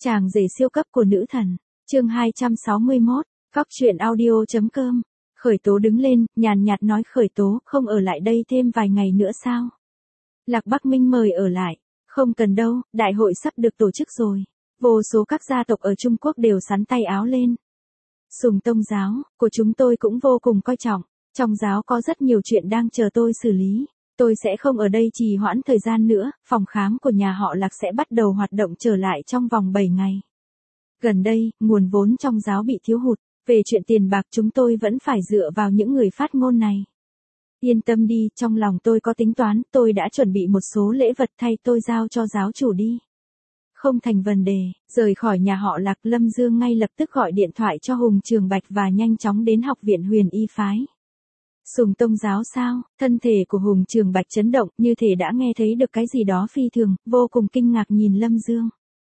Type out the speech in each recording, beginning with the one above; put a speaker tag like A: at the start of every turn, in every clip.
A: Chàng rể siêu cấp của nữ thần, chương 261, Cóc truyện audio.com. Khởi tố đứng lên, nhàn nhạt nói khởi tố, không ở lại đây thêm vài ngày nữa sao? Lạc Bắc Minh mời ở lại, không cần đâu, đại hội sắp được tổ chức rồi. Vô số các gia tộc ở Trung Quốc đều xắn tay áo lên. Sùng Tông giáo, của chúng tôi cũng vô cùng coi trọng, trong giáo có rất nhiều chuyện đang chờ tôi xử lý. Tôi sẽ không ở đây trì hoãn thời gian nữa, phòng khám của nhà họ Lạc sẽ bắt đầu hoạt động trở lại trong vòng 7 ngày. Gần đây, nguồn vốn trong giáo bị thiếu hụt, về chuyện tiền bạc chúng tôi vẫn phải dựa vào những người phát ngôn này. Yên tâm đi, trong lòng tôi có tính toán, tôi đã chuẩn bị một số lễ vật thay tôi giao cho giáo chủ đi. Không thành vấn đề, rời khỏi nhà họ Lạc, Lâm Dương ngay lập tức gọi điện thoại cho Hùng Trường Bạch và nhanh chóng đến học viện Huyền Y Phái. Sùng Tông giáo sao? Thân thể của Hùng Trường Bạch chấn động, như thể đã nghe thấy được cái gì đó phi thường, vô cùng kinh ngạc nhìn Lâm Dương.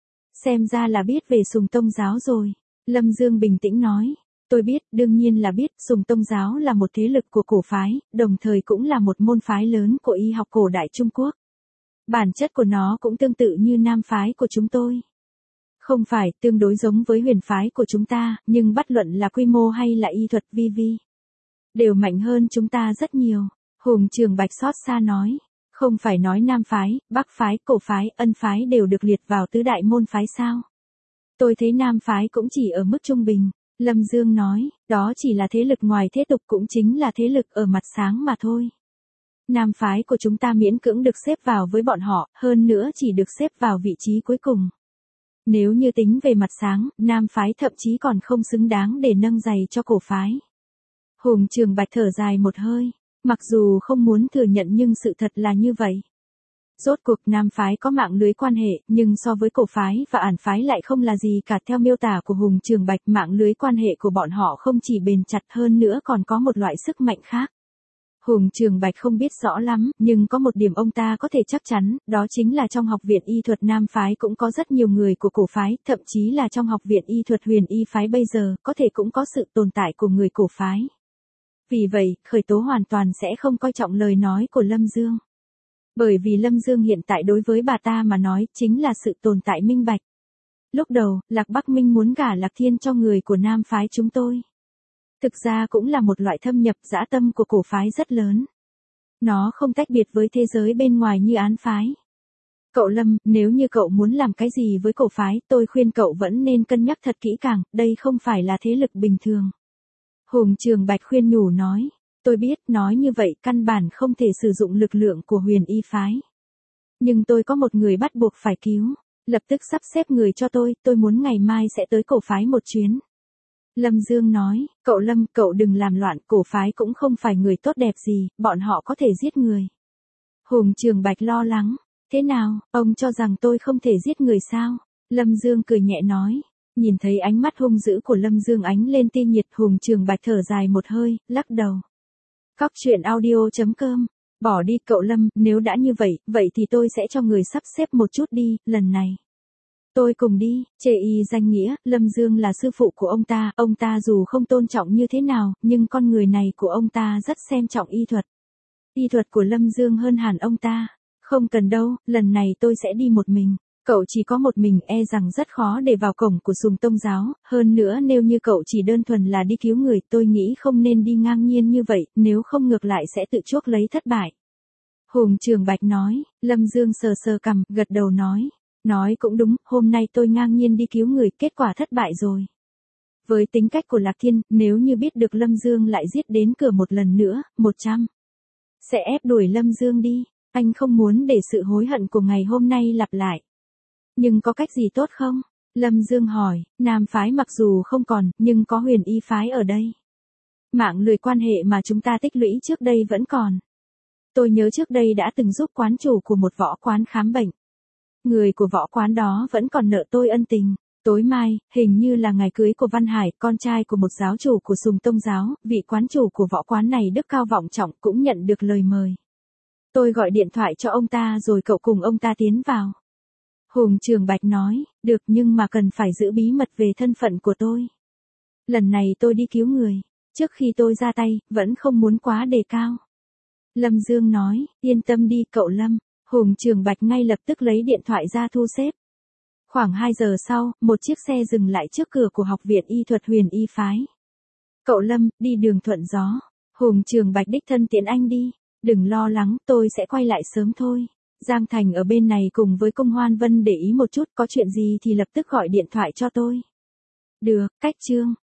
A: Xem ra là biết về Sùng Tông giáo rồi. Lâm Dương bình tĩnh nói. Tôi biết, đương nhiên là biết, Sùng Tông giáo là một thế lực của cổ phái, đồng thời cũng là một môn phái lớn của y học cổ đại Trung Quốc. Bản chất của nó cũng tương tự như nam phái của chúng tôi. Không phải, tương đối giống với huyền phái của chúng ta, nhưng bất luận là quy mô hay là y thuật vi vi, đều mạnh hơn chúng ta rất nhiều. Hùng Trường Bạch xót xa nói. Không phải nói nam phái, bắc phái, cổ phái, ân phái đều được liệt vào tứ đại môn phái sao? Tôi thấy nam phái cũng chỉ ở mức trung bình. Lâm Dương nói, đó chỉ là thế lực ngoài thế tục, cũng chính là thế lực ở mặt sáng mà thôi. Nam phái của chúng ta miễn cưỡng được xếp vào với bọn họ, hơn nữa chỉ được xếp vào vị trí cuối cùng. Nếu như tính về mặt sáng, nam phái thậm chí còn không xứng đáng để nâng giày cho cổ phái. Hùng Trường Bạch thở dài một hơi, mặc dù không muốn thừa nhận nhưng sự thật là như vậy. Rốt cuộc nam phái có mạng lưới quan hệ, nhưng so với cổ phái và ản phái lại không là gì cả. Theo miêu tả của Hùng Trường Bạch, mạng lưới quan hệ của bọn họ không chỉ bền chặt hơn nữa còn có một loại sức mạnh khác. Hùng Trường Bạch không biết rõ lắm, nhưng có một điểm ông ta có thể chắc chắn, đó chính là trong học viện y thuật nam phái cũng có rất nhiều người của cổ phái, thậm chí là trong học viện y thuật Huyền Y Phái bây giờ, có thể cũng có sự tồn tại của người cổ phái. Vì vậy, khởi tố hoàn toàn sẽ không coi trọng lời nói của Lâm Dương. Bởi vì Lâm Dương hiện tại đối với bà ta mà nói, chính là sự tồn tại minh bạch. Lúc đầu, Lạc Bắc Minh muốn gả Lạc Thiên cho người của nam phái chúng tôi. Thực ra cũng là một loại thâm nhập dã tâm của cổ phái rất lớn. Nó không tách biệt với thế giới bên ngoài như án phái. Cậu Lâm, nếu như cậu muốn làm cái gì với cổ phái, tôi khuyên cậu vẫn nên cân nhắc thật kỹ càng, đây không phải là thế lực bình thường. Hùng Trường Bạch khuyên nhủ nói. Tôi biết, nói như vậy căn bản không thể sử dụng lực lượng của Huyền Y Phái. Nhưng tôi có một người bắt buộc phải cứu. Lập tức sắp xếp người cho tôi muốn ngày mai sẽ tới cổ phái một chuyến. Lâm Dương nói, cậu Lâm, cậu đừng làm loạn, cổ phái cũng không phải người tốt đẹp gì, bọn họ có thể giết người. Hùng Trường Bạch lo lắng, thế nào, ông cho rằng tôi không thể giết người sao? Lâm Dương cười nhẹ nói, nhìn thấy ánh mắt hung dữ của Lâm Dương ánh lên tia nhiệt. Hùng Trường Bạch thở dài một hơi, lắc đầu. Cóc truyện audio.com, bỏ đi cậu Lâm, nếu đã như vậy thì tôi sẽ cho người sắp xếp một chút đi, lần này. Tôi cùng đi, chê y danh nghĩa, Lâm Dương là sư phụ của ông ta dù không tôn trọng như thế nào, nhưng con người này của ông ta rất xem trọng y thuật. Y thuật của Lâm Dương hơn hẳn ông ta. Không cần đâu, lần này tôi sẽ đi một mình. Cậu chỉ có một mình e rằng rất khó để vào cổng của Sùng Tông giáo, hơn nữa nếu như cậu chỉ đơn thuần là đi cứu người, tôi nghĩ không nên đi ngang nhiên như vậy, nếu không ngược lại sẽ tự chuốc lấy thất bại. Hùng Trường Bạch nói, Lâm Dương sờ sờ cằm, gật đầu nói cũng đúng, hôm nay tôi ngang nhiên đi cứu người, kết quả thất bại rồi. Với tính cách của Lạc Thiên, nếu như biết được Lâm Dương lại giết đến cửa một lần nữa, 100 sẽ ép đuổi Lâm Dương đi, anh không muốn để sự hối hận của ngày hôm nay lặp lại. Nhưng có cách gì tốt không? Lâm Dương hỏi, nam phái mặc dù không còn, nhưng có Huyền Y Phái ở đây. Mạng lưới quan hệ mà chúng ta tích lũy trước đây vẫn còn. Tôi nhớ trước đây đã từng giúp quán chủ của một võ quán khám bệnh. Người của võ quán đó vẫn còn nợ tôi ân tình. Tối mai, hình như là ngày cưới của Văn Hải, con trai của một giáo chủ của Sùng Tông giáo, vị quán chủ của võ quán này đức cao vọng trọng cũng nhận được lời mời. Tôi gọi điện thoại cho ông ta rồi cậu cùng ông ta tiến vào. Hùng Trường Bạch nói, được nhưng mà cần phải giữ bí mật về thân phận của tôi. Lần này tôi đi cứu người, trước khi tôi ra tay, vẫn không muốn quá đề cao. Lâm Dương nói, yên tâm đi cậu Lâm. Hùng Trường Bạch ngay lập tức lấy điện thoại ra thu xếp. Khoảng 2 giờ sau, một chiếc xe dừng lại trước cửa của Học viện Y thuật Huyền Y phái. Cậu Lâm, đi đường thuận gió. Hùng Trường Bạch đích thân tiễn anh đi. Đừng lo lắng, tôi sẽ quay lại sớm thôi. Giang Thành ở bên này cùng với Cung Hoan Vân để ý một chút, có chuyện gì thì lập tức gọi điện thoại cho tôi. Được, cách chương.